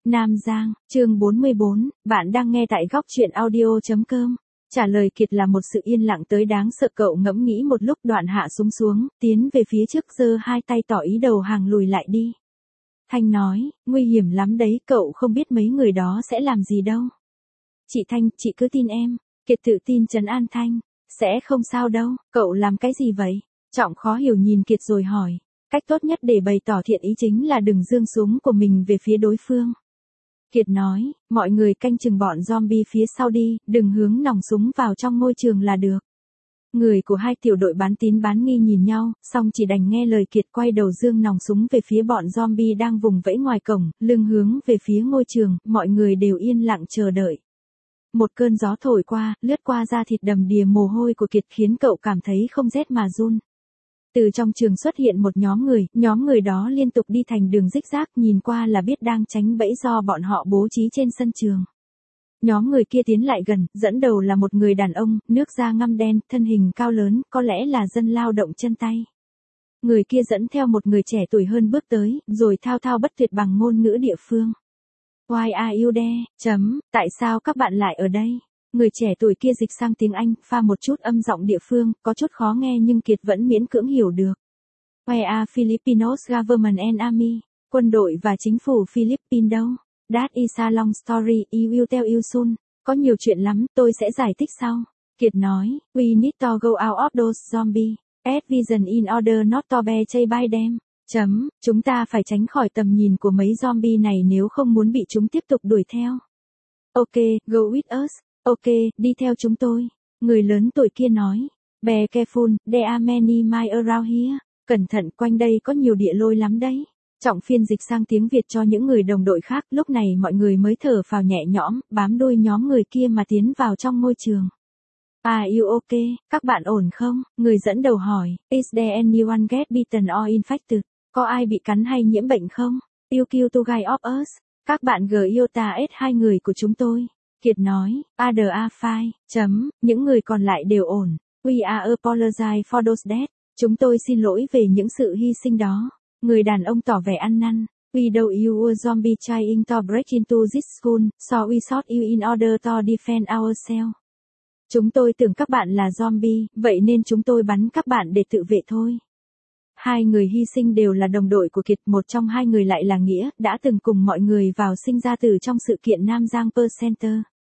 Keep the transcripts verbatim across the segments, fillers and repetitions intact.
Nam Giang, chương bốn mươi bốn, bạn đang nghe tại góc truyện audio.com. Trả lời Kiệt là một sự yên lặng tới đáng sợ. Cậu ngẫm nghĩ một lúc đoạn hạ súng xuống, tiến về phía trước giơ hai tay tỏ ý đầu hàng lùi lại đi. Thanh nói, nguy hiểm lắm đấy, cậu không biết mấy người đó sẽ làm gì đâu. Chị Thanh, chị cứ tin em. Kiệt tự tin trấn an Thanh. Sẽ không sao đâu, cậu làm cái gì vậy? Trọng khó hiểu nhìn Kiệt rồi hỏi. Cách tốt nhất để bày tỏ thiện ý chính là đừng giương súng của mình về phía đối phương. Kiệt nói, mọi người canh chừng bọn zombie phía sau đi, đừng hướng nòng súng vào trong ngôi trường là được. Người của hai tiểu đội bán tín bán nghi nhìn nhau, xong chỉ đành nghe lời Kiệt quay đầu dương nòng súng về phía bọn zombie đang vùng vẫy ngoài cổng, lưng hướng về phía ngôi trường, mọi người đều yên lặng chờ đợi. Một cơn gió thổi qua, lướt qua da thịt đầm đìa mồ hôi của Kiệt khiến cậu cảm thấy không rét mà run. Từ trong trường xuất hiện một nhóm người, nhóm người đó liên tục đi thành đường rích rác, nhìn qua là biết đang tránh bẫy do bọn họ bố trí trên sân trường. Nhóm người kia tiến lại gần, dẫn đầu là một người đàn ông, nước da ngăm đen, thân hình cao lớn, có lẽ là dân lao động chân tay. Người kia dẫn theo một người trẻ tuổi hơn bước tới, rồi thao thao bất tuyệt bằng ngôn ngữ địa phương. Why are you there? Chấm, tại sao các bạn lại ở đây? Người trẻ tuổi kia dịch sang tiếng Anh, pha một chút âm giọng địa phương, có chút khó nghe nhưng Kiệt vẫn miễn cưỡng hiểu được. Where are Filipinos government and army? Quân đội và chính phủ Philippines đâu? That is a long story, I will tell you soon. Có nhiều chuyện lắm, tôi sẽ giải thích sau. Kiệt nói, we need to go out of those zombies. Add vision in order not to be chased by them. Chấm, chúng ta phải tránh khỏi tầm nhìn của mấy zombie này nếu không muốn bị chúng tiếp tục đuổi theo. Ok, go with us. Ok, đi theo chúng tôi. Người lớn tuổi kia nói. Be careful, there are many mice around here. Cẩn thận, quanh đây có nhiều địa lôi lắm đấy. Trọng phiên dịch sang tiếng Việt cho những người đồng đội khác, lúc này mọi người mới thở phào nhẹ nhõm, bám đuôi nhóm người kia mà tiến vào trong ngôi trường. Are you okay? Các bạn ổn không? Người dẫn đầu hỏi. Is there anyone get bitten or infected? Có ai bị cắn hay nhiễm bệnh không? You kill two guys of us. Các bạn Giota S hai người của chúng tôi. Kiệt nói, Other are fine, chấm, những người còn lại đều ổn. We are apologize for those deaths. Chúng tôi xin lỗi về những sự hy sinh đó. Người đàn ông tỏ vẻ ăn năn. We know you were zombie trying to break into this school, so we shot you in order to defend ourselves. Chúng tôi tưởng các bạn là zombie, vậy nên chúng tôi bắn các bạn để tự vệ thôi. Hai người hy sinh đều là đồng đội của Kiệt, một trong hai người lại là Nghĩa, đã từng cùng mọi người vào sinh ra tử trong sự kiện Nam Giang Per Center.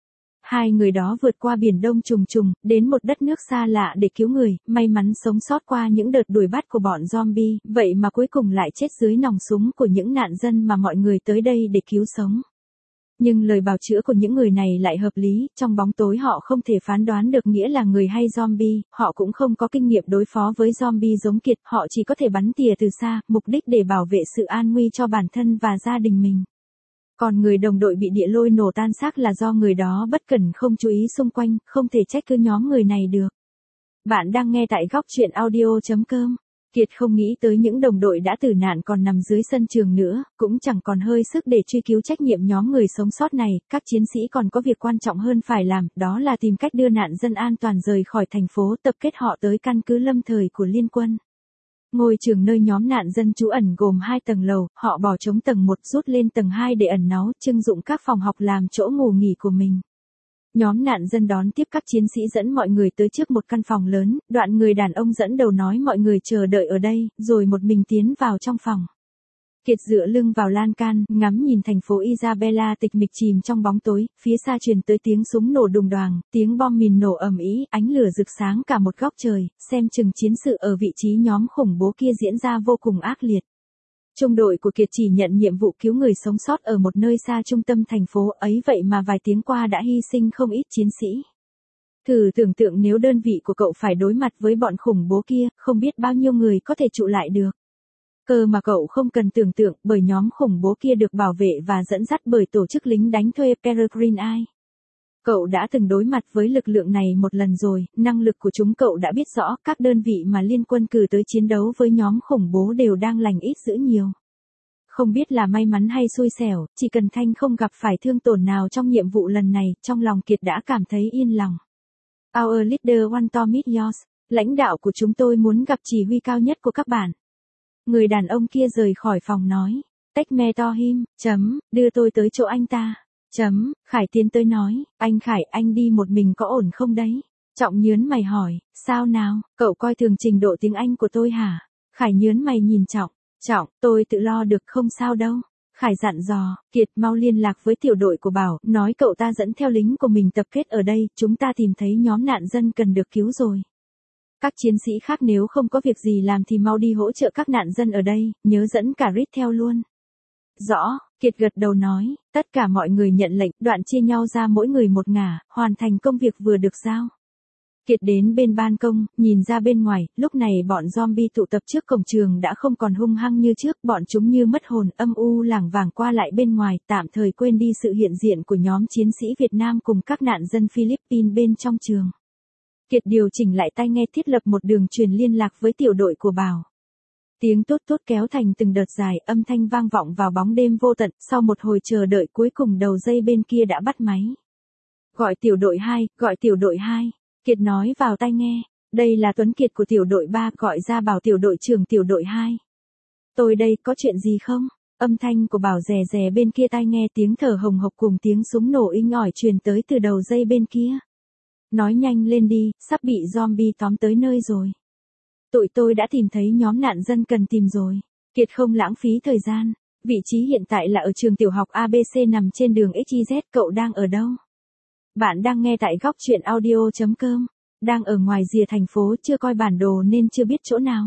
Hai người đó vượt qua biển Đông trùng trùng, đến một đất nước xa lạ để cứu người, may mắn sống sót qua những đợt đuổi bắt của bọn zombie, vậy mà cuối cùng lại chết dưới nòng súng của những nạn dân mà mọi người tới đây để cứu sống. Nhưng lời bào chữa của những người này lại hợp lý, trong bóng tối họ không thể phán đoán được Nghĩa là người hay zombie, họ cũng không có kinh nghiệm đối phó với zombie giống Kiệt, họ chỉ có thể bắn tỉa từ xa, mục đích để bảo vệ sự an nguy cho bản thân và gia đình mình. Còn người đồng đội bị địa lôi nổ tan xác là do người đó bất cẩn không chú ý xung quanh, không thể trách cứ nhóm người này được. Bạn đang nghe tại góc truyện audio.com. Kiệt không nghĩ tới những đồng đội đã tử nạn còn nằm dưới sân trường nữa, cũng chẳng còn hơi sức để truy cứu trách nhiệm nhóm người sống sót này, các chiến sĩ còn có việc quan trọng hơn phải làm, đó là tìm cách đưa nạn dân an toàn rời khỏi thành phố, tập kết họ tới căn cứ lâm thời của liên quân. Ngôi trường nơi nhóm nạn dân trú ẩn gồm hai tầng lầu, họ bỏ trống tầng một rút lên tầng hai để ẩn náu, trưng dụng các phòng học làm chỗ ngủ nghỉ của mình. Nhóm nạn dân đón tiếp các chiến sĩ dẫn mọi người tới trước một căn phòng lớn, đoạn người đàn ông dẫn đầu nói mọi người chờ đợi ở đây, rồi một mình tiến vào trong phòng. Kiệt dựa lưng vào lan can, ngắm nhìn thành phố Isabela tịch mịch chìm trong bóng tối, phía xa truyền tới tiếng súng nổ đùng đoàng, tiếng bom mìn nổ ầm ĩ, ánh lửa rực sáng cả một góc trời, xem chừng chiến sự ở vị trí nhóm khủng bố kia diễn ra vô cùng ác liệt. Trung đội của Kiệt chỉ nhận nhiệm vụ cứu người sống sót ở một nơi xa trung tâm thành phố ấy, vậy mà vài tiếng qua đã hy sinh không ít chiến sĩ. Thử tưởng tượng nếu đơn vị của cậu phải đối mặt với bọn khủng bố kia, không biết bao nhiêu người có thể trụ lại được. Cơ mà cậu không cần tưởng tượng, bởi nhóm khủng bố kia được bảo vệ và dẫn dắt bởi tổ chức lính đánh thuê Peregrine Eye. Cậu đã từng đối mặt với lực lượng này một lần rồi, năng lực của chúng cậu đã biết rõ, các đơn vị mà liên quân cử tới chiến đấu với nhóm khủng bố đều đang lành ít dữ nhiều. Không biết là may mắn hay xui xẻo, chỉ cần Thanh không gặp phải thương tổn nào trong nhiệm vụ lần này, trong lòng Kiệt đã cảm thấy yên lòng. Our leader want to meet yours. Lãnh đạo của chúng tôi muốn gặp chỉ huy cao nhất của các bạn. Người đàn ông kia rời khỏi phòng nói. Take me to him, chấm, đưa tôi tới chỗ anh ta. Chấm, Khải tiến tới nói, anh Khải, anh đi một mình có ổn không đấy? Trọng nhớn mày hỏi, sao nào, cậu coi thường trình độ tiếng Anh của tôi hả? Khải nhớn mày nhìn Trọng, Trọng, tôi tự lo được không sao đâu. Khải dặn dò, Kiệt mau liên lạc với tiểu đội của Bảo, nói cậu ta dẫn theo lính của mình tập kết ở đây, chúng ta tìm thấy nhóm nạn dân cần được cứu rồi. Các chiến sĩ khác nếu không có việc gì làm thì mau đi hỗ trợ các nạn dân ở đây, nhớ dẫn cả Rít theo luôn. Rõ, Kiệt gật đầu nói, tất cả mọi người nhận lệnh, đoạn chia nhau ra mỗi người một ngả, hoàn thành công việc vừa được giao. Kiệt đến bên ban công, nhìn ra bên ngoài, lúc này bọn zombie tụ tập trước cổng trường đã không còn hung hăng như trước, bọn chúng như mất hồn, âm u lảng vảng qua lại bên ngoài, tạm thời quên đi sự hiện diện của nhóm chiến sĩ Việt Nam cùng các nạn dân Philippines bên trong trường. Kiệt điều chỉnh lại tai nghe, thiết lập một đường truyền liên lạc với tiểu đội của Bảo. Tiếng tốt tốt kéo thành từng đợt dài, âm thanh vang vọng vào bóng đêm vô tận, sau một hồi chờ đợi cuối cùng đầu dây bên kia đã bắt máy. Gọi tiểu đội hai, gọi tiểu đội hai. Kiệt nói vào tai nghe, đây là Tuấn Kiệt của tiểu đội ba, gọi ra Bảo tiểu đội trưởng tiểu đội hai. Tôi đây, có chuyện gì không? Âm thanh của Bảo rè rè bên kia tai nghe, tiếng thở hồng hộc cùng tiếng súng nổ inh ỏi truyền tới từ đầu dây bên kia. Nói nhanh lên đi, sắp bị zombie tóm tới nơi rồi. Tụi tôi đã tìm thấy nhóm nạn dân cần tìm rồi. Kiệt không lãng phí thời gian. Vị trí hiện tại là ở trường tiểu học a bê xê nằm trên đường ích i dét, cậu đang ở đâu? Bạn đang nghe tại góc truyện audio chấm com. Đang ở ngoài rìa thành phố, chưa coi bản đồ nên chưa biết chỗ nào.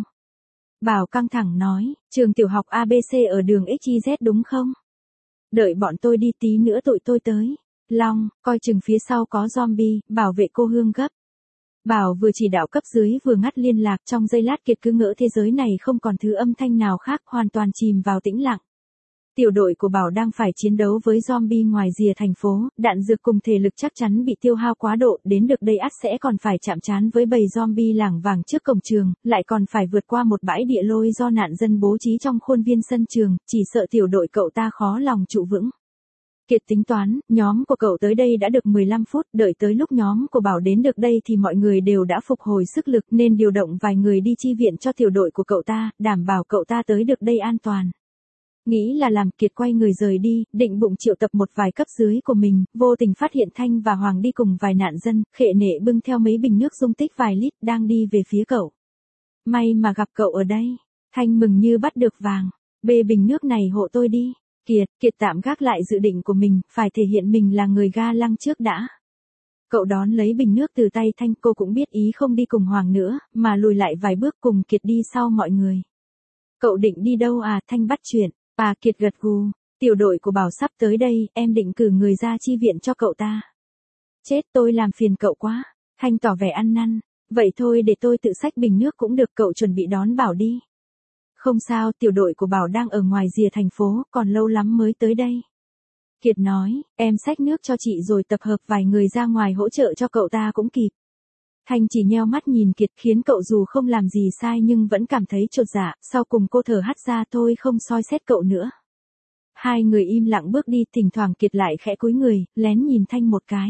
Bảo căng thẳng nói, trường tiểu học a bê xê ở đường ích i dét đúng không? Đợi bọn tôi đi, tí nữa tụi tôi tới. Long, coi chừng phía sau có zombie, bảo vệ cô Hương gấp. Bảo vừa chỉ đạo cấp dưới vừa ngắt liên lạc, trong giây lát Kiệt cứ ngỡ thế giới này không còn thứ âm thanh nào khác, hoàn toàn chìm vào tĩnh lặng. Tiểu đội của Bảo đang phải chiến đấu với zombie ngoài rìa thành phố, đạn dược cùng thể lực chắc chắn bị tiêu hao quá độ, đến được đây ắt sẽ còn phải chạm trán với bầy zombie lảng vảng trước cổng trường, lại còn phải vượt qua một bãi địa lôi do nạn dân bố trí trong khuôn viên sân trường, chỉ sợ tiểu đội cậu ta khó lòng trụ vững. Kiệt tính toán, nhóm của cậu tới đây đã được mười lăm phút, đợi tới lúc nhóm của Bảo đến được đây thì mọi người đều đã phục hồi sức lực nên điều động vài người đi chi viện cho tiểu đội của cậu ta, đảm bảo cậu ta tới được đây an toàn. Nghĩ là làm, Kiệt quay người rời đi, định bụng triệu tập một vài cấp dưới của mình, vô tình phát hiện Thanh và Hoàng đi cùng vài nạn dân, khệ nệ bưng theo mấy bình nước dung tích vài lít, đang đi về phía cậu. May mà gặp cậu ở đây. Thanh mừng như bắt được vàng. Bê bình nước này hộ tôi đi. Kiệt, Kiệt tạm gác lại dự định của mình, phải thể hiện mình là người ga lăng trước đã. Cậu đón lấy bình nước từ tay Thanh, cô cũng biết ý không đi cùng Hoàng nữa, mà lùi lại vài bước cùng Kiệt đi sau mọi người. Cậu định đi đâu à? Thanh bắt chuyện. À, Kiệt gật gù, tiểu đội của Bảo sắp tới đây, em định cử người ra chi viện cho cậu ta. Chết, tôi làm phiền cậu quá. Thanh tỏ vẻ ăn năn. Vậy thôi để tôi tự xách bình nước cũng được, cậu chuẩn bị đón Bảo đi. Không sao, tiểu đội của Bảo đang ở ngoài rìa thành phố, còn lâu lắm mới tới đây. Kiệt nói, em xách nước cho chị rồi tập hợp vài người ra ngoài hỗ trợ cho cậu ta cũng kịp. Thanh chỉ nheo mắt nhìn Kiệt, khiến cậu dù không làm gì sai nhưng vẫn cảm thấy chột dạ, sau cùng cô thở hắt ra, thôi không soi xét cậu nữa. Hai người im lặng bước đi, thỉnh thoảng Kiệt lại khẽ cúi người, lén nhìn Thanh một cái.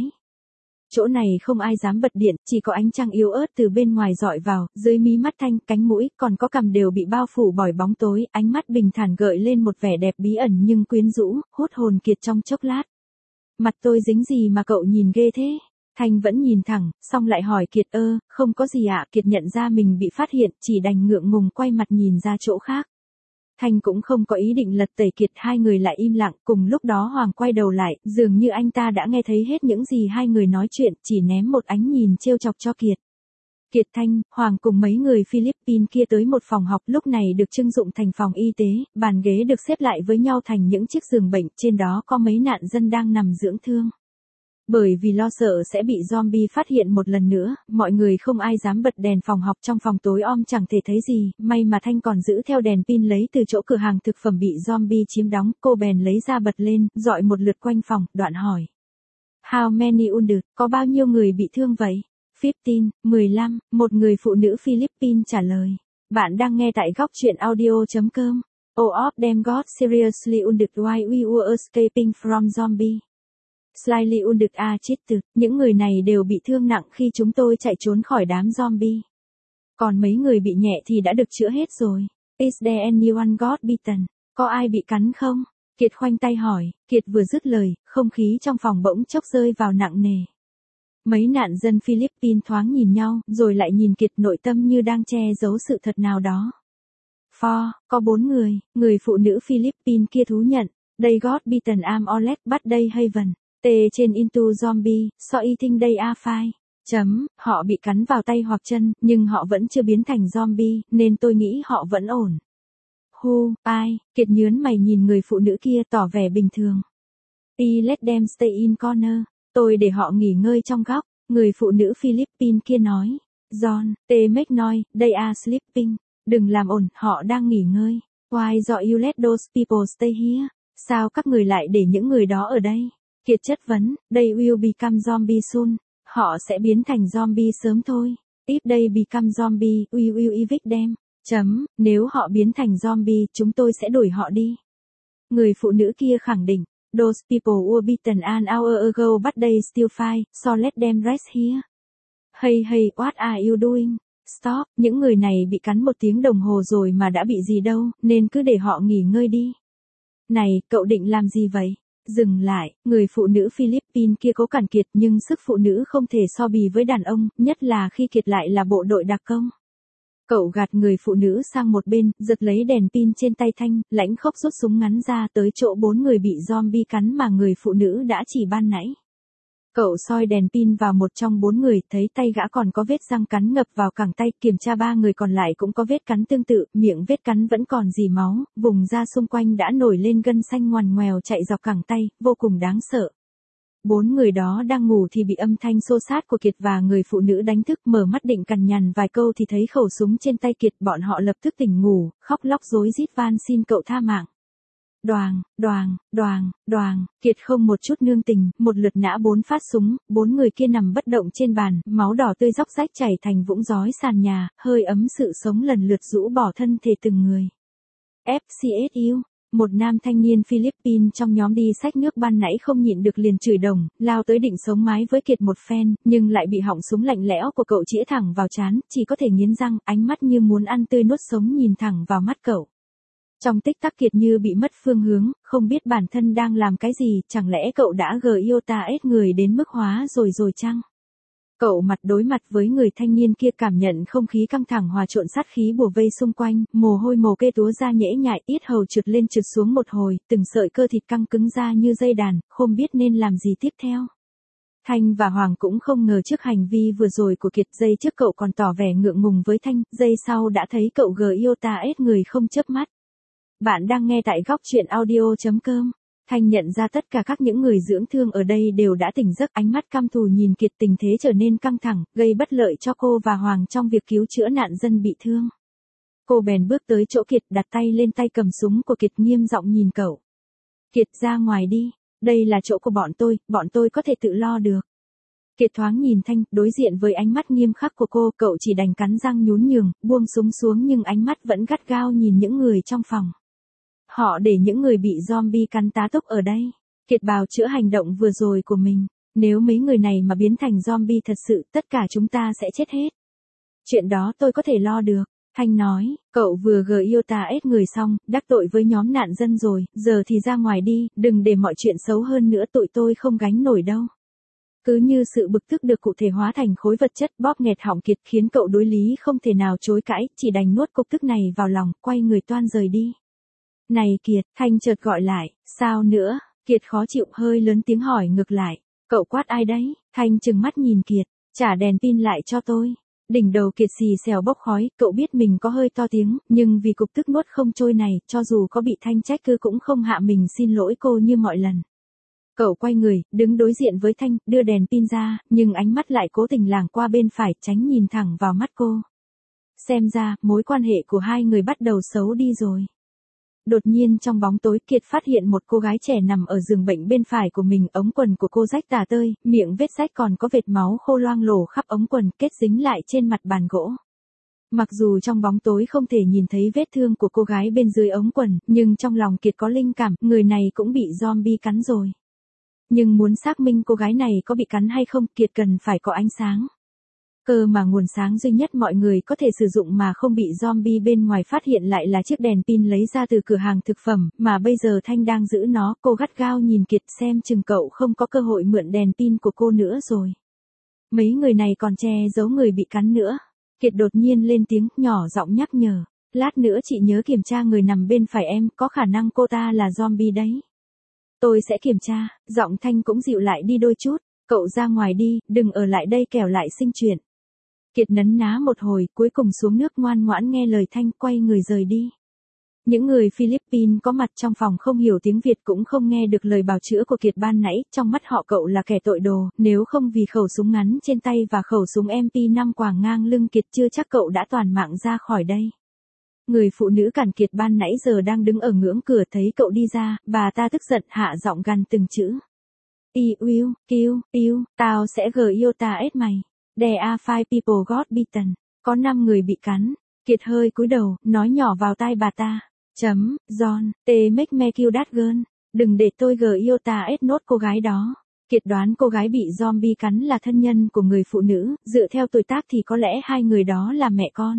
Chỗ này không ai dám bật điện, chỉ có ánh trăng yếu ớt từ bên ngoài dọi vào, dưới mí mắt Thanh, cánh mũi, còn có cằm đều bị bao phủ bởi bóng tối, ánh mắt bình thản gợi lên một vẻ đẹp bí ẩn nhưng quyến rũ, hút hồn Kiệt trong chốc lát. Mặt tôi dính gì mà cậu nhìn ghê thế? Thanh vẫn nhìn thẳng, xong lại hỏi Kiệt, ơ, không có gì ạ. Kiệt nhận ra mình bị phát hiện, chỉ đành ngượng ngùng quay mặt nhìn ra chỗ khác. Thanh cũng không có ý định lật tẩy Kiệt, hai người lại im lặng, cùng lúc đó Hoàng quay đầu lại, dường như anh ta đã nghe thấy hết những gì hai người nói chuyện, chỉ ném một ánh nhìn trêu chọc cho Kiệt. Kiệt, Thanh, Hoàng cùng mấy người Philippines kia tới một phòng học lúc này được trưng dụng thành phòng y tế, bàn ghế được xếp lại với nhau thành những chiếc giường bệnh, trên đó có mấy nạn dân đang nằm dưỡng thương. Bởi vì lo sợ sẽ bị zombie phát hiện một lần nữa, mọi người không ai dám bật đèn phòng học, trong phòng tối om chẳng thể thấy gì, may mà Thanh còn giữ theo đèn pin lấy từ chỗ cửa hàng thực phẩm bị zombie chiếm đóng, cô bèn lấy ra bật lên, dọi một lượt quanh phòng, đoạn hỏi. How many wounded, có bao nhiêu người bị thương vậy? fifteen, mười lăm, một người phụ nữ Philippines trả lời. Bạn đang nghe tại góc truyện audio chấm com. All of them got seriously wounded while we were escaping from zombie. Slightly wounded are cheated, những người này đều bị thương nặng khi chúng tôi chạy trốn khỏi đám zombie. Còn mấy người bị nhẹ thì đã được chữa hết rồi. Is there anyone got beaten? Có ai bị cắn không? Kiệt khoanh tay hỏi, Kiệt vừa dứt lời, không khí trong phòng bỗng chốc rơi vào nặng nề. Mấy nạn dân Philippines thoáng nhìn nhau, rồi lại nhìn Kiệt, nội tâm như đang che giấu sự thật nào đó. For, có bốn người, người phụ nữ Philippines kia thú nhận, they got bitten am Olet but they haven. T trên into zombie, so eating they are fine. Chấm, họ bị cắn vào tay hoặc chân, nhưng họ vẫn chưa biến thành zombie, nên tôi nghĩ họ vẫn ổn. Who, ai, Kiệt nhớn mày nhìn người phụ nữ kia tỏ vẻ bình thường. I let them stay in corner. Tôi để họ nghỉ ngơi trong góc, người phụ nữ Philippines kia nói. John, they make noise, they are sleeping. Đừng làm ồn, họ đang nghỉ ngơi. Why do you let those people stay here? Sao các người lại để những người đó ở đây? Kiệt chất vấn, they will become zombie soon. Họ sẽ biến thành zombie sớm thôi. If they become zombie, we will evict them. Chấm, nếu họ biến thành zombie, chúng tôi sẽ đuổi họ đi. Người phụ nữ kia khẳng định, those people were bitten an hour ago but they still fine, so let them rest here. Hey hey, what are you doing? Stop, những người này bị cắn một tiếng đồng hồ rồi mà đã bị gì đâu, nên cứ để họ nghỉ ngơi đi. Này, cậu định làm gì vậy? Dừng lại, người phụ nữ Philippines kia cố cản Kiệt nhưng sức phụ nữ không thể so bì với đàn ông, nhất là khi Kiệt lại là bộ đội đặc công. Cậu gạt người phụ nữ sang một bên, giật lấy đèn pin trên tay Thanh, lãnh khốc rút súng ngắn ra tới chỗ bốn người bị zombie cắn mà người phụ nữ đã chỉ ban nãy. Cậu soi đèn pin vào một trong bốn người, thấy tay gã còn có vết răng cắn ngập vào cẳng tay, kiểm tra ba người còn lại cũng có vết cắn tương tự, miệng vết cắn vẫn còn rỉ máu, vùng da xung quanh đã nổi lên gân xanh ngoằn ngoèo chạy dọc cẳng tay, vô cùng đáng sợ. Bốn người đó đang ngủ thì bị âm thanh xô xát của Kiệt và người phụ nữ đánh thức, mở mắt định cằn nhằn vài câu thì thấy khẩu súng trên tay Kiệt, bọn họ lập tức tỉnh ngủ, khóc lóc rối rít van xin cậu tha mạng. Đoàng, đoàng, đoàng, đoàng, Kiệt không một chút nương tình, một lượt nã bốn phát súng, bốn người kia nằm bất động trên bàn, máu đỏ tươi róc rách chảy thành vũng rói sàn nhà, hơi ấm sự sống lần lượt rũ bỏ thân thể từng người. ép xê ét u, một nam thanh niên Philippines trong nhóm đi xách nước ban nãy không nhịn được liền chửi đồng, lao tới định sống mái với Kiệt một phen, nhưng lại bị họng súng lạnh lẽo của cậu chĩa thẳng vào trán, chỉ có thể nghiến răng, ánh mắt như muốn ăn tươi nuốt sống nhìn thẳng vào mắt cậu. Trong tích tắc Kiệt như bị mất phương hướng, không biết bản thân đang làm cái gì, chẳng lẽ cậu đã gờ yêu ta ết người đến mức hóa rồi rồi chăng? Cậu mặt đối mặt với người thanh niên kia, cảm nhận không khí căng thẳng hòa trộn sát khí bủa vây xung quanh, mồ hôi mồ kê túa ra nhễ nhại, yết hầu trượt lên trượt xuống một hồi, từng sợi cơ thịt căng cứng ra như dây đàn, không biết nên làm gì tiếp theo. Thanh và Hoàng cũng không ngờ trước hành vi vừa rồi của Kiệt, giây trước cậu còn tỏ vẻ ngượng ngùng với Thanh, giây sau đã thấy cậu gờ yêu ta ết người không chớp mắt. Bạn đang nghe tại góc truyện audio chấm com. Thanh nhận ra tất cả các những người dưỡng thương ở đây đều đã tỉnh giấc, ánh mắt căm thù nhìn Kiệt, tình thế trở nên căng thẳng, gây bất lợi cho cô và Hoàng trong việc cứu chữa nạn dân bị thương. Cô bèn bước tới chỗ Kiệt, đặt tay lên tay cầm súng của Kiệt, nghiêm giọng nhìn cậu. Kiệt, ra ngoài đi, đây là chỗ của bọn tôi, bọn tôi có thể tự lo được. Kiệt thoáng nhìn Thanh, đối diện với ánh mắt nghiêm khắc của cô, cậu chỉ đành cắn răng nhún nhường, buông súng xuống nhưng ánh mắt vẫn gắt gao nhìn những người trong phòng. Họ để những người bị zombie cắn tá túc ở đây. Kiệt bào chữa hành động vừa rồi của mình. Nếu mấy người này mà biến thành zombie thật sự, tất cả chúng ta sẽ chết hết. Chuyện đó tôi có thể lo được. Thanh nói, cậu vừa gờ yêu ta ết người xong, đắc tội với nhóm nạn dân rồi, giờ thì ra ngoài đi, đừng để mọi chuyện xấu hơn nữa, tụi tôi không gánh nổi đâu. Cứ như sự bực tức được cụ thể hóa thành khối vật chất bóp nghẹt họng Kiệt, khiến cậu đối lý không thể nào chối cãi, chỉ đành nuốt cục tức này vào lòng, quay người toan rời đi. Này Kiệt, Thanh chợt gọi lại, sao nữa? Kiệt khó chịu hơi lớn tiếng hỏi ngược lại, cậu quát ai đấy? Thanh trừng mắt nhìn Kiệt, trả đèn pin lại cho tôi. Đỉnh đầu Kiệt xì xèo bốc khói, cậu biết mình có hơi to tiếng, nhưng vì cục tức nuốt không trôi này, cho dù có bị Thanh trách cứ cũng không hạ mình xin lỗi cô như mọi lần. Cậu quay người, đứng đối diện với Thanh, đưa đèn pin ra, nhưng ánh mắt lại cố tình lảng qua bên phải, tránh nhìn thẳng vào mắt cô. Xem ra, mối quan hệ của hai người bắt đầu xấu đi rồi. Đột nhiên trong bóng tối, Kiệt phát hiện một cô gái trẻ nằm ở giường bệnh bên phải của mình, ống quần của cô rách tả tơi, miệng vết rách còn có vệt máu khô loang lổ khắp ống quần, kết dính lại trên mặt bàn gỗ. Mặc dù trong bóng tối không thể nhìn thấy vết thương của cô gái bên dưới ống quần, nhưng trong lòng Kiệt có linh cảm, người này cũng bị zombie cắn rồi. Nhưng muốn xác minh cô gái này có bị cắn hay không, Kiệt cần phải có ánh sáng. Cơ mà nguồn sáng duy nhất mọi người có thể sử dụng mà không bị zombie bên ngoài phát hiện lại là chiếc đèn pin lấy ra từ cửa hàng thực phẩm, mà bây giờ Thanh đang giữ nó. Cô gắt gao nhìn Kiệt, xem chừng cậu không có cơ hội mượn đèn pin của cô nữa rồi. Mấy người này còn che giấu người bị cắn nữa. Kiệt đột nhiên lên tiếng, nhỏ giọng nhắc nhở. Lát nữa chị nhớ kiểm tra người nằm bên phải em, có khả năng cô ta là zombie đấy. Tôi sẽ kiểm tra. Giọng Thanh cũng dịu lại đi đôi chút. Cậu ra ngoài đi, đừng ở lại đây kẻo lại sinh chuyện. Kiệt nấn ná một hồi, cuối cùng xuống nước ngoan ngoãn nghe lời Thanh, quay người rời đi. Những người Philippines có mặt trong phòng không hiểu tiếng Việt cũng không nghe được lời bào chữa của Kiệt ban nãy, trong mắt họ cậu là kẻ tội đồ, nếu không vì khẩu súng ngắn trên tay và khẩu súng em pê năm quàng ngang lưng Kiệt chưa chắc cậu đã toàn mạng ra khỏi đây. Người phụ nữ cản Kiệt ban nãy giờ đang đứng ở ngưỡng cửa thấy cậu đi ra, bà ta tức giận hạ giọng gằn từng chữ. I will, kill, you, tao sẽ gờ yêu ta ết mày. There are five people got bitten. Có năm người bị cắn. Kiệt hơi cúi đầu, nói nhỏ vào tai bà ta. Chấm, John, te make me kill that girl. Đừng để tôi gờ yêu ta ết nốt cô gái đó. Kiệt đoán cô gái bị zombie cắn là thân nhân của người phụ nữ, dựa theo tuổi tác thì có lẽ hai người đó là mẹ con.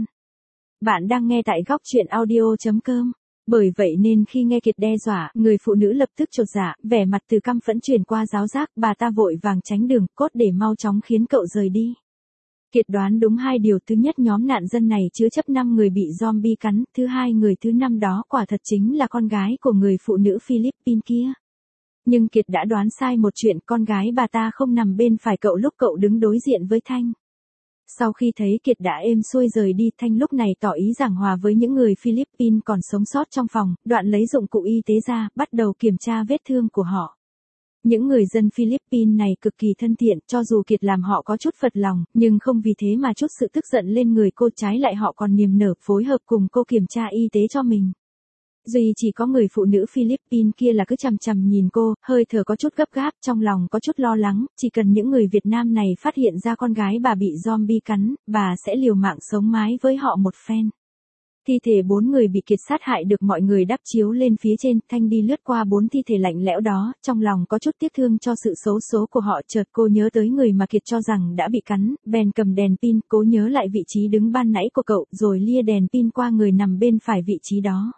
Bạn đang nghe tại góc truyện audio chấm com. Bởi vậy nên khi nghe Kiệt đe dọa, người phụ nữ lập tức chột dạ, vẻ mặt từ căm phẫn chuyển qua giáo giác, bà ta vội vàng tránh đường, cốt để mau chóng khiến cậu rời đi. Kiệt đoán đúng hai điều, thứ nhất nhóm nạn dân này chứa chấp năm người bị zombie cắn, thứ hai người thứ năm đó quả thật chính là con gái của người phụ nữ Philippines kia. Nhưng Kiệt đã đoán sai một chuyện, con gái bà ta không nằm bên phải cậu lúc cậu đứng đối diện với Thanh. Sau khi thấy Kiệt đã êm xuôi rời đi, Thanh lúc này tỏ ý giảng hòa với những người Philippines còn sống sót trong phòng, đoạn lấy dụng cụ y tế ra, bắt đầu kiểm tra vết thương của họ. Những người dân Philippines này cực kỳ thân thiện, cho dù Kiệt làm họ có chút phật lòng, nhưng không vì thế mà chút sự tức giận lên người cô, trái lại họ còn niềm nở phối hợp cùng cô kiểm tra y tế cho mình. Duy chỉ có người phụ nữ Philippines kia là cứ chằm chằm nhìn cô, hơi thở có chút gấp gáp, trong lòng có chút lo lắng, chỉ cần những người Việt Nam này phát hiện ra con gái bà bị zombie cắn, bà sẽ liều mạng sống mái với họ một phen. Thi thể bốn người bị Kiệt sát hại được mọi người đắp chiếu lên phía trên, Thanh đi lướt qua bốn thi thể lạnh lẽo đó, trong lòng có chút tiếc thương cho sự xấu số của họ, chợt cô nhớ tới người mà Kiệt cho rằng đã bị cắn, bèn cầm đèn pin, cố nhớ lại vị trí đứng ban nãy của cậu, rồi lia đèn pin qua người nằm bên phải vị trí đó.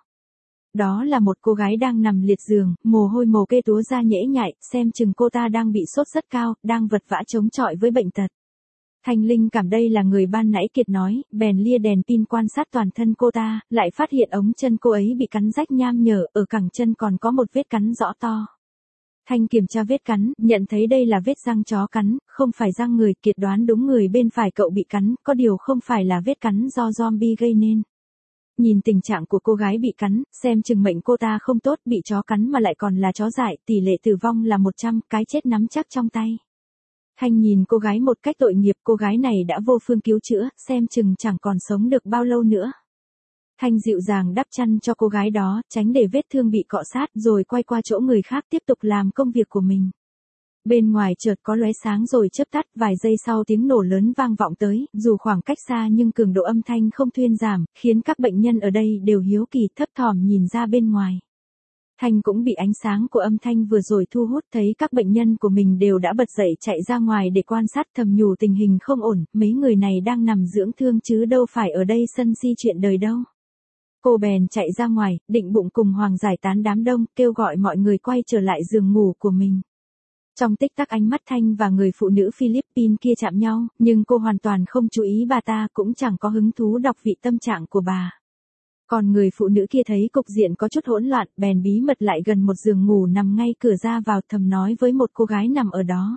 Đó là một cô gái đang nằm liệt giường, mồ hôi mồ kê túa ra nhễ nhại, xem chừng cô ta đang bị sốt rất cao, đang vật vã chống chọi với bệnh tật. Thanh linh cảm đây là người ban nãy Kiệt nói, bèn lia đèn pin quan sát toàn thân cô ta, lại phát hiện ống chân cô ấy bị cắn rách nham nhở, ở cẳng chân còn có một vết cắn rõ to. Thanh kiểm tra vết cắn, nhận thấy đây là vết răng chó cắn, không phải răng người. Kiệt đoán đúng người bên phải cậu bị cắn, có điều không phải là vết cắn do zombie gây nên. Nhìn tình trạng của cô gái bị cắn, xem chừng mệnh cô ta không tốt, bị chó cắn mà lại còn là chó dại, tỷ lệ tử vong là một trăm, cái chết nắm chắc trong tay. Thanh nhìn cô gái một cách tội nghiệp, cô gái này đã vô phương cứu chữa, xem chừng chẳng còn sống được bao lâu nữa. Thanh dịu dàng đắp chăn cho cô gái đó, tránh để vết thương bị cọ sát, rồi quay qua chỗ người khác tiếp tục làm công việc của mình. Bên ngoài chợt có lóe sáng rồi chớp tắt, vài giây sau tiếng nổ lớn vang vọng tới, dù khoảng cách xa nhưng cường độ âm thanh không thuyên giảm, khiến các bệnh nhân ở đây đều hiếu kỳ thấp thỏm nhìn ra bên ngoài. Thanh cũng bị ánh sáng của âm thanh vừa rồi thu hút, thấy các bệnh nhân của mình đều đã bật dậy chạy ra ngoài để quan sát, thầm nhủ tình hình không ổn, mấy người này đang nằm dưỡng thương chứ đâu phải ở đây sân si chuyện đời đâu. Cô bèn chạy ra ngoài, định bụng cùng Hoàng giải tán đám đông, kêu gọi mọi người quay trở lại giường ngủ của mình. Trong tích tắc ánh mắt Thanh và người phụ nữ Philippines kia chạm nhau, nhưng cô hoàn toàn không chú ý bà ta, cũng chẳng có hứng thú đọc vị tâm trạng của bà. Còn người phụ nữ kia thấy cục diện có chút hỗn loạn, bèn bí mật lại gần một giường ngủ nằm ngay cửa ra vào, thầm nói với một cô gái nằm ở đó.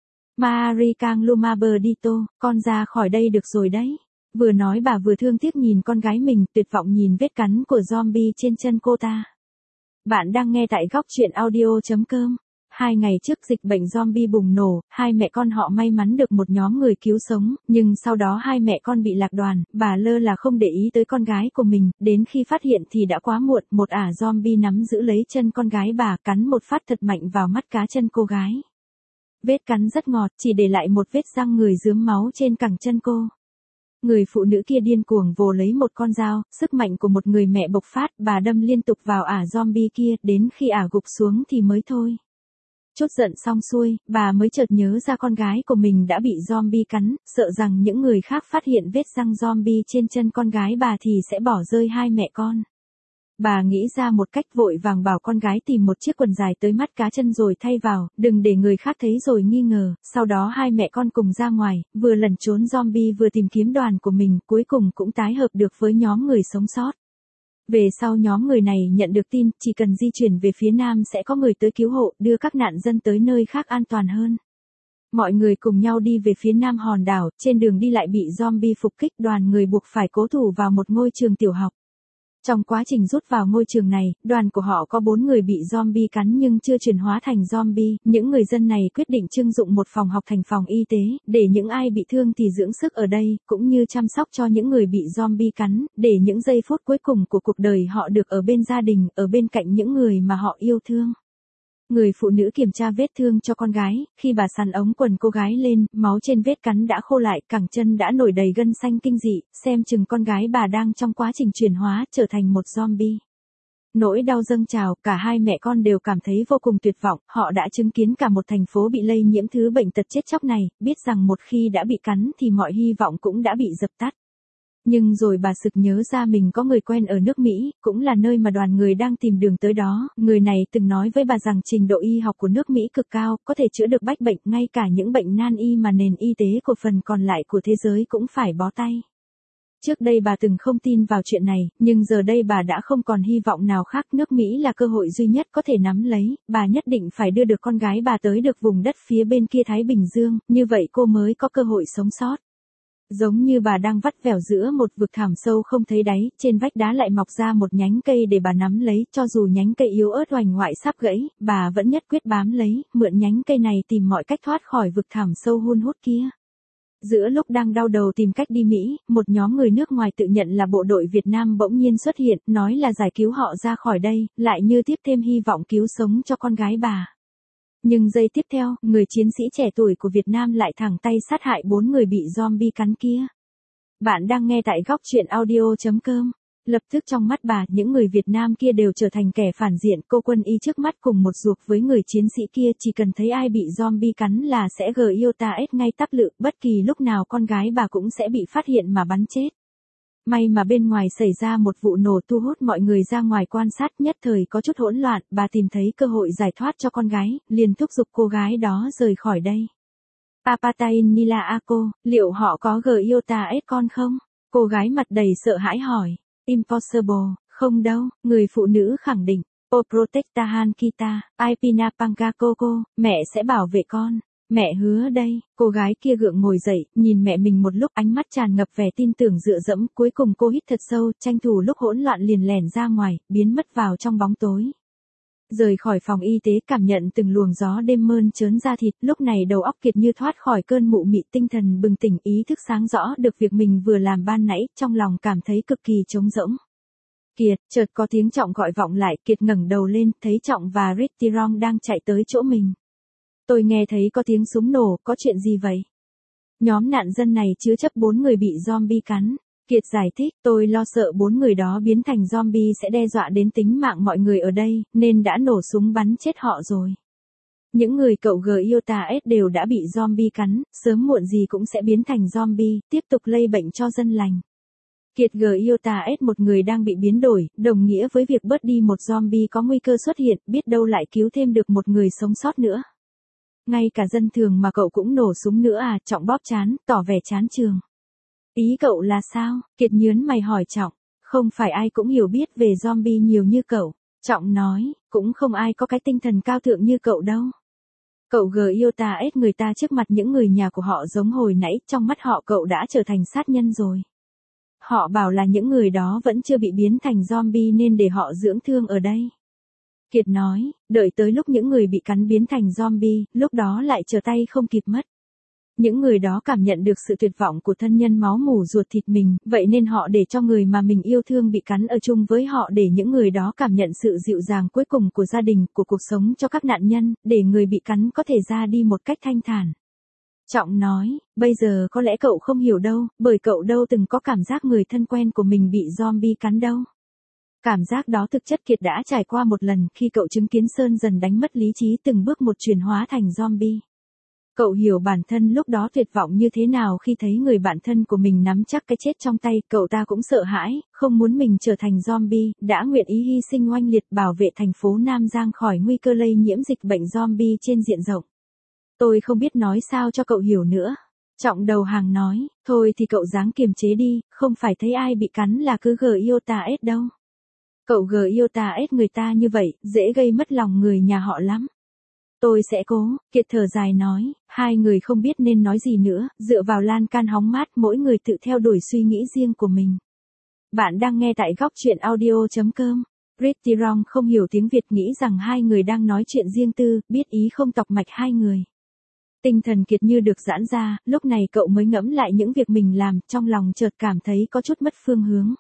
Marie Kang Lumaberdito, con ra khỏi đây được rồi đấy. Vừa nói bà vừa thương tiếc nhìn con gái mình, tuyệt vọng nhìn vết cắn của zombie trên chân cô ta. Bạn đang nghe tại góc truyện audio chấm com. Hai ngày trước dịch bệnh zombie bùng nổ, hai mẹ con họ may mắn được một nhóm người cứu sống, nhưng sau đó hai mẹ con bị lạc đoàn, bà lơ là không để ý tới con gái của mình, đến khi phát hiện thì đã quá muộn, một ả zombie nắm giữ lấy chân con gái bà, cắn một phát thật mạnh vào mắt cá chân cô gái. Vết cắn rất ngọt, chỉ để lại một vết răng người rướm máu trên cẳng chân cô. Người phụ nữ kia điên cuồng vồ lấy một con dao, sức mạnh của một người mẹ bộc phát, bà đâm liên tục vào ả zombie kia, đến khi ả gục xuống thì mới thôi. Chốt giận xong xuôi, bà mới chợt nhớ ra con gái của mình đã bị zombie cắn, sợ rằng những người khác phát hiện vết răng zombie trên chân con gái bà thì sẽ bỏ rơi hai mẹ con. Bà nghĩ ra một cách, vội vàng bảo con gái tìm một chiếc quần dài tới mắt cá chân rồi thay vào, đừng để người khác thấy rồi nghi ngờ. Sau đó hai mẹ con cùng ra ngoài, vừa lẩn trốn zombie vừa tìm kiếm đoàn của mình, cuối cùng cũng tái hợp được với nhóm người sống sót. Về sau nhóm người này nhận được tin, chỉ cần di chuyển về phía nam sẽ có người tới cứu hộ, đưa các nạn dân tới nơi khác an toàn hơn. Mọi người cùng nhau đi về phía nam hòn đảo, trên đường đi lại bị zombie phục kích, đoàn người buộc phải cố thủ vào một ngôi trường tiểu học. Trong quá trình rút vào ngôi trường này, đoàn của họ có bốn người bị zombie cắn nhưng chưa chuyển hóa thành zombie. Những người dân này quyết định trưng dụng một phòng học thành phòng y tế, để những ai bị thương thì dưỡng sức ở đây, cũng như chăm sóc cho những người bị zombie cắn, để những giây phút cuối cùng của cuộc đời họ được ở bên gia đình, ở bên cạnh những người mà họ yêu thương. Người phụ nữ kiểm tra vết thương cho con gái, khi bà sắn ống quần cô gái lên, máu trên vết cắn đã khô lại, cẳng chân đã nổi đầy gân xanh kinh dị, xem chừng con gái bà đang trong quá trình chuyển hóa, trở thành một zombie. Nỗi đau dâng trào, cả hai mẹ con đều cảm thấy vô cùng tuyệt vọng, họ đã chứng kiến cả một thành phố bị lây nhiễm thứ bệnh tật chết chóc này, biết rằng một khi đã bị cắn thì mọi hy vọng cũng đã bị dập tắt. Nhưng rồi bà sực nhớ ra mình có người quen ở nước Mỹ, cũng là nơi mà đoàn người đang tìm đường tới đó. Người này từng nói với bà rằng trình độ y học của nước Mỹ cực cao, có thể chữa được bách bệnh, ngay cả những bệnh nan y mà nền y tế của phần còn lại của thế giới cũng phải bó tay. Trước đây bà từng không tin vào chuyện này, nhưng giờ đây bà đã không còn hy vọng nào khác. Nước Mỹ là cơ hội duy nhất có thể nắm lấy, bà nhất định phải đưa được con gái bà tới được vùng đất phía bên kia Thái Bình Dương, như vậy cô mới có cơ hội sống sót. Giống như bà đang vắt vẻo giữa một vực thẳm sâu không thấy đáy, trên vách đá lại mọc ra một nhánh cây để bà nắm lấy, cho dù nhánh cây yếu ớt oành ngoại sắp gãy, bà vẫn nhất quyết bám lấy, mượn nhánh cây này tìm mọi cách thoát khỏi vực thẳm sâu hun hút kia. Giữa lúc đang đau đầu tìm cách đi Mỹ, một nhóm người nước ngoài tự nhận là bộ đội Việt Nam bỗng nhiên xuất hiện, nói là giải cứu họ ra khỏi đây, lại như tiếp thêm hy vọng cứu sống cho con gái bà. Nhưng giây tiếp theo, người chiến sĩ trẻ tuổi của Việt Nam lại thẳng tay sát hại bốn người bị zombie cắn kia. Bạn đang nghe tại góc truyện audio chấm com. Lập tức trong mắt bà, những người Việt Nam kia đều trở thành kẻ phản diện. Cô quân y trước mắt cùng một ruột với người chiến sĩ kia, chỉ cần thấy ai bị zombie cắn là sẽ giota ngay tắp lự, bất kỳ lúc nào con gái bà cũng sẽ bị phát hiện mà bắn chết. May mà bên ngoài xảy ra một vụ nổ thu hút mọi người ra ngoài quan sát, nhất thời có chút hỗn loạn, bà tìm thấy cơ hội giải thoát cho con gái, liền thúc giục cô gái đó rời khỏi đây. Papatain Nila Ako, liệu họ có giota con không? Cô gái mặt đầy sợ hãi hỏi. Impossible, không đâu, người phụ nữ khẳng định. O protectahan kita, Ipina Pangakoko, mẹ sẽ bảo vệ con. Mẹ hứa đây. Cô gái kia gượng ngồi dậy, nhìn mẹ mình một lúc, ánh mắt tràn ngập vẻ tin tưởng dựa dẫm, cuối cùng cô hít thật sâu, tranh thủ lúc hỗn loạn liền lẻn ra ngoài, biến mất vào trong bóng tối. Rời khỏi phòng y tế, cảm nhận từng luồng gió đêm mơn trớn da thịt, lúc này đầu óc Kiệt như thoát khỏi cơn mụ mị, tinh thần bừng tỉnh, ý thức sáng rõ được việc mình vừa làm ban nãy, trong lòng cảm thấy cực kỳ trống rỗng. Kiệt, chợt có tiếng Trọng gọi vọng lại, Kiệt ngẩng đầu lên, thấy Trọng và Rittirong đang chạy tới chỗ mình. Tôi nghe thấy có tiếng súng nổ, có chuyện gì vậy? Nhóm nạn dân này chứa chấp bốn người bị zombie cắn. Kiệt giải thích, tôi lo sợ bốn người đó biến thành zombie sẽ đe dọa đến tính mạng mọi người ở đây, nên đã nổ súng bắn chết họ rồi. Những người cậu giota đều đã bị zombie cắn, sớm muộn gì cũng sẽ biến thành zombie, tiếp tục lây bệnh cho dân lành. Kiệt giota một người đang bị biến đổi, đồng nghĩa với việc bớt đi một zombie có nguy cơ xuất hiện, biết đâu lại cứu thêm được một người sống sót nữa. Ngay cả dân thường mà cậu cũng nổ súng nữa à? Trọng bóp trán, tỏ vẻ chán chường. Ý cậu là sao? Kiệt nhớn mày hỏi Trọng. Không phải ai cũng hiểu biết về zombie nhiều như cậu. Trọng nói, cũng không ai có cái tinh thần cao thượng như cậu đâu. Cậu giota người ta trước mặt những người nhà của họ giống hồi nãy, trong mắt họ cậu đã trở thành sát nhân rồi. Họ bảo là những người đó vẫn chưa bị biến thành zombie nên để họ dưỡng thương ở đây. Kiệt nói, đợi tới lúc những người bị cắn biến thành zombie, lúc đó lại trở tay không kịp mất. Những người đó cảm nhận được sự tuyệt vọng của thân nhân máu mủ ruột thịt mình, vậy nên họ để cho người mà mình yêu thương bị cắn ở chung với họ, để những người đó cảm nhận sự dịu dàng cuối cùng của gia đình, của cuộc sống cho các nạn nhân, để người bị cắn có thể ra đi một cách thanh thản. Trọng nói, bây giờ có lẽ cậu không hiểu đâu, bởi cậu đâu từng có cảm giác người thân quen của mình bị zombie cắn đâu. Cảm giác đó thực chất Kiệt đã trải qua một lần khi cậu chứng kiến Sơn dần đánh mất lý trí từng bước một chuyển hóa thành zombie. Cậu hiểu bản thân lúc đó tuyệt vọng như thế nào khi thấy người bạn thân của mình nắm chắc cái chết trong tay, cậu ta cũng sợ hãi, không muốn mình trở thành zombie, đã nguyện ý hy sinh oanh liệt bảo vệ thành phố Nam Giang khỏi nguy cơ lây nhiễm dịch bệnh zombie trên diện rộng. Tôi không biết nói sao cho cậu hiểu nữa. Trọng đầu hàng nói, thôi thì cậu ráng kiềm chế đi, không phải thấy ai bị cắn là cứ gờ yêu ta ết đâu. Cậu gờ yêu ta ết người ta như vậy, dễ gây mất lòng người nhà họ lắm. Tôi sẽ cố, Kiệt thở dài nói, hai người không biết nên nói gì nữa, dựa vào lan can hóng mát mỗi người tự theo đuổi suy nghĩ riêng của mình. Bạn đang nghe tại góc chuyện audio chấm com. Pretty Wrong không hiểu tiếng Việt nghĩ rằng hai người đang nói chuyện riêng tư, biết ý không tọc mạch hai người. Tinh thần Kiệt như được giãn ra, lúc này cậu mới ngẫm lại những việc mình làm, trong lòng chợt cảm thấy có chút mất phương hướng.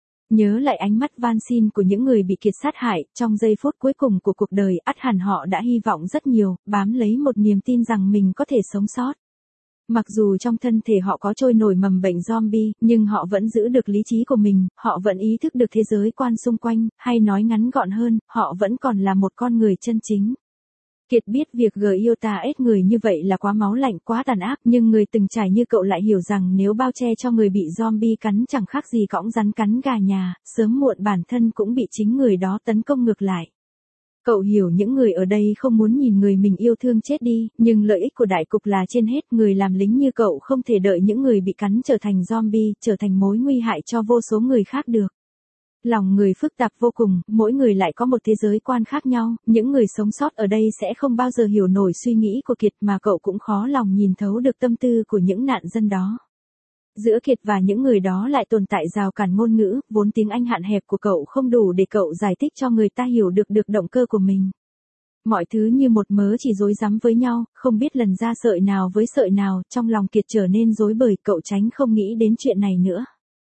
Nhớ lại ánh mắt van xin của những người bị Kiệt sát hại, trong giây phút cuối cùng của cuộc đời, ắt hẳn họ đã hy vọng rất nhiều, bám lấy một niềm tin rằng mình có thể sống sót. Mặc dù trong thân thể họ có trôi nổi mầm bệnh zombie, nhưng họ vẫn giữ được lý trí của mình, họ vẫn ý thức được thế giới quan xung quanh, hay nói ngắn gọn hơn, họ vẫn còn là một con người chân chính. Kiệt biết việc gờ yêu ta ết người như vậy là quá máu lạnh, quá tàn ác, nhưng người từng trải như cậu lại hiểu rằng nếu bao che cho người bị zombie cắn chẳng khác gì cõng rắn cắn gà nhà, sớm muộn bản thân cũng bị chính người đó tấn công ngược lại. Cậu hiểu những người ở đây không muốn nhìn người mình yêu thương chết đi, nhưng lợi ích của đại cục là trên hết, người làm lính như cậu không thể đợi những người bị cắn trở thành zombie, trở thành mối nguy hại cho vô số người khác được. Lòng người phức tạp vô cùng, mỗi người lại có một thế giới quan khác nhau, những người sống sót ở đây sẽ không bao giờ hiểu nổi suy nghĩ của Kiệt mà cậu cũng khó lòng nhìn thấu được tâm tư của những nạn dân đó. Giữa Kiệt và những người đó lại tồn tại rào cản ngôn ngữ, vốn tiếng Anh hạn hẹp của cậu không đủ để cậu giải thích cho người ta hiểu được được động cơ của mình. Mọi thứ như một mớ chỉ rối rắm với nhau, không biết lần ra sợi nào với sợi nào, trong lòng Kiệt trở nên rối bời, cậu tránh không nghĩ đến chuyện này nữa.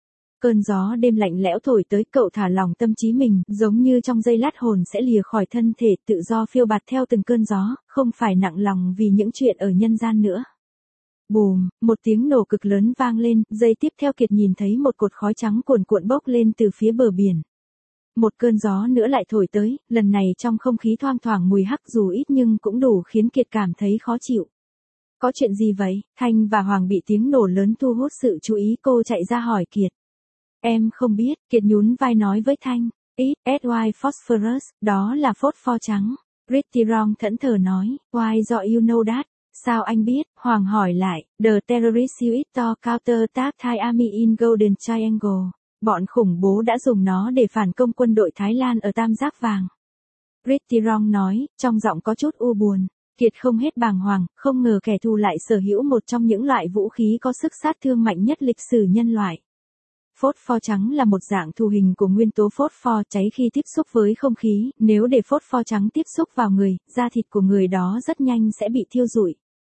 Cơn gió đêm lạnh lẽo thổi tới, cậu thả lỏng tâm trí mình, giống như trong giây lát hồn sẽ lìa khỏi thân thể, tự do phiêu bạt theo từng cơn gió, không phải nặng lòng vì những chuyện ở nhân gian nữa. Bùm, một tiếng nổ cực lớn vang lên, giây tiếp theo Kiệt nhìn thấy một cột khói trắng cuồn cuộn bốc lên từ phía bờ biển. Một cơn gió nữa lại thổi tới, lần này trong không khí thoang thoảng mùi hắc dù ít nhưng cũng đủ khiến Kiệt cảm thấy khó chịu. Có chuyện gì vậy? Thanh và Hoàng bị tiếng nổ lớn thu hút sự chú ý, cô chạy ra hỏi Kiệt. Em không biết, Kiệt nhún vai nói với Thanh. It, S-Y phosphorus, đó là phốt pho trắng. Pretty Wrong thẫn thờ nói, why do you know that? Sao anh biết? Hoàng hỏi lại, the terrorist used to counter-attack Thai army in Golden Triangle. Bọn khủng bố đã dùng nó để phản công quân đội Thái Lan ở Tam Giác Vàng. Pretty Wrong nói, trong giọng có chút u buồn. Kiệt không hết bàng hoàng, không ngờ kẻ thù lại sở hữu một trong những loại vũ khí có sức sát thương mạnh nhất lịch sử nhân loại. Phốt pho trắng là một dạng thù hình của nguyên tố phốt pho, cháy khi tiếp xúc với không khí, nếu để phốt pho trắng tiếp xúc vào người, da thịt của người đó rất nhanh sẽ bị thiêu rụi.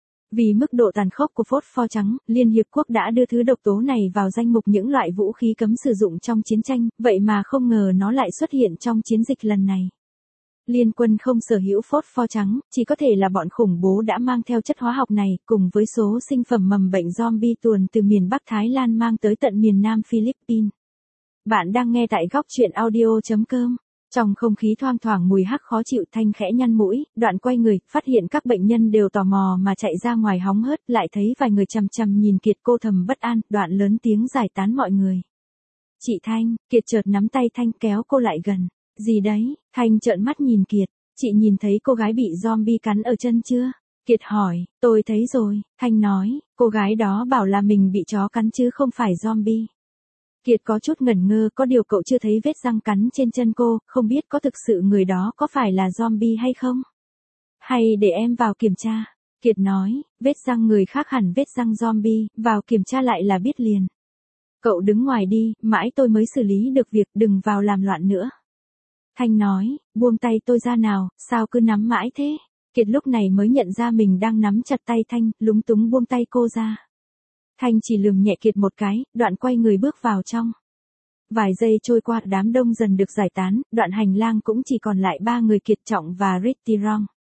Vì mức độ tàn khốc của phốt pho trắng, Liên Hiệp Quốc đã đưa thứ độc tố này vào danh mục những loại vũ khí cấm sử dụng trong chiến tranh, vậy mà không ngờ nó lại xuất hiện trong chiến dịch lần này. Liên quân không sở hữu phốt pho trắng, chỉ có thể là bọn khủng bố đã mang theo chất hóa học này, cùng với số sinh phẩm mầm bệnh zombie tuồn từ miền Bắc Thái Lan mang tới tận miền Nam Philippines. Bạn đang nghe tại góc chuyện audio chấm com. Trong không khí thoang thoảng mùi hắc khó chịu, Thanh khẽ nhăn mũi, đoạn quay người, phát hiện các bệnh nhân đều tò mò mà chạy ra ngoài hóng hớt, lại thấy vài người chằm chằm nhìn Kiệt, cô thầm bất an, đoạn lớn tiếng giải tán mọi người. Chị Thanh, Kiệt chợt nắm tay Thanh kéo cô lại gần. Gì đấy? Thanh trợn mắt nhìn Kiệt. Chị nhìn thấy cô gái bị zombie cắn ở chân chưa? Kiệt hỏi. Tôi thấy rồi, Thanh nói, cô gái đó bảo là mình bị chó cắn chứ không phải zombie. Kiệt có chút ngẩn ngơ, có điều cậu chưa thấy vết răng cắn trên chân cô, không biết có thực sự người đó có phải là zombie hay không? Hay để em vào kiểm tra? Kiệt nói, vết răng người khác hẳn vết răng zombie, vào kiểm tra lại là biết liền. Cậu đứng ngoài đi, mãi tôi mới xử lý được việc, đừng vào làm loạn nữa. Thanh nói, buông tay tôi ra nào, sao cứ nắm mãi thế? Kiệt lúc này mới nhận ra mình đang nắm chặt tay Thanh, lúng túng buông tay cô ra. Thanh chỉ lườm nhẹ Kiệt một cái, đoạn quay người bước vào trong. Vài giây trôi qua, đám đông dần được giải tán, đoạn hành lang cũng chỉ còn lại ba người, Kiệt, Trọng và Pretty Wrong.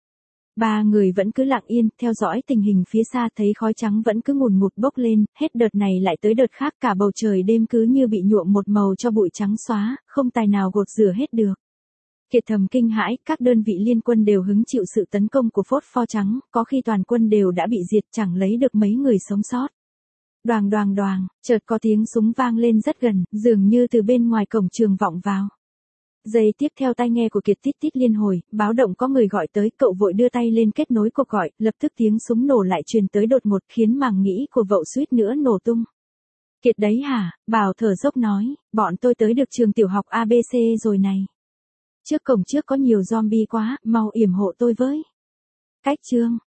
Ba người vẫn cứ lặng yên, theo dõi tình hình phía xa, thấy khói trắng vẫn cứ ngùn ngụt bốc lên, hết đợt này lại tới đợt khác, cả bầu trời đêm cứ như bị nhuộm một màu cho bụi trắng xóa, không tài nào gột rửa hết được. Kiệt thầm kinh hãi, các đơn vị liên quân đều hứng chịu sự tấn công của phốt pho trắng, có khi toàn quân đều đã bị diệt, chẳng lấy được mấy người sống sót. Đoàng đoàng đoàng, chợt có tiếng súng vang lên rất gần, dường như từ bên ngoài cổng trường vọng vào. Giây tiếp theo tai nghe của Kiệt tít tít liên hồi, báo động có người gọi tới, cậu vội đưa tay lên kết nối cuộc gọi, lập tức tiếng súng nổ lại truyền tới đột ngột, khiến màng nhĩ của Vậu suýt nữa nổ tung. Kiệt đấy hả? Bảo thở dốc nói, bọn tôi tới được trường tiểu học a bê xê rồi này. Trước cổng trước có nhiều zombie quá, mau yểm hộ tôi với. Cách chương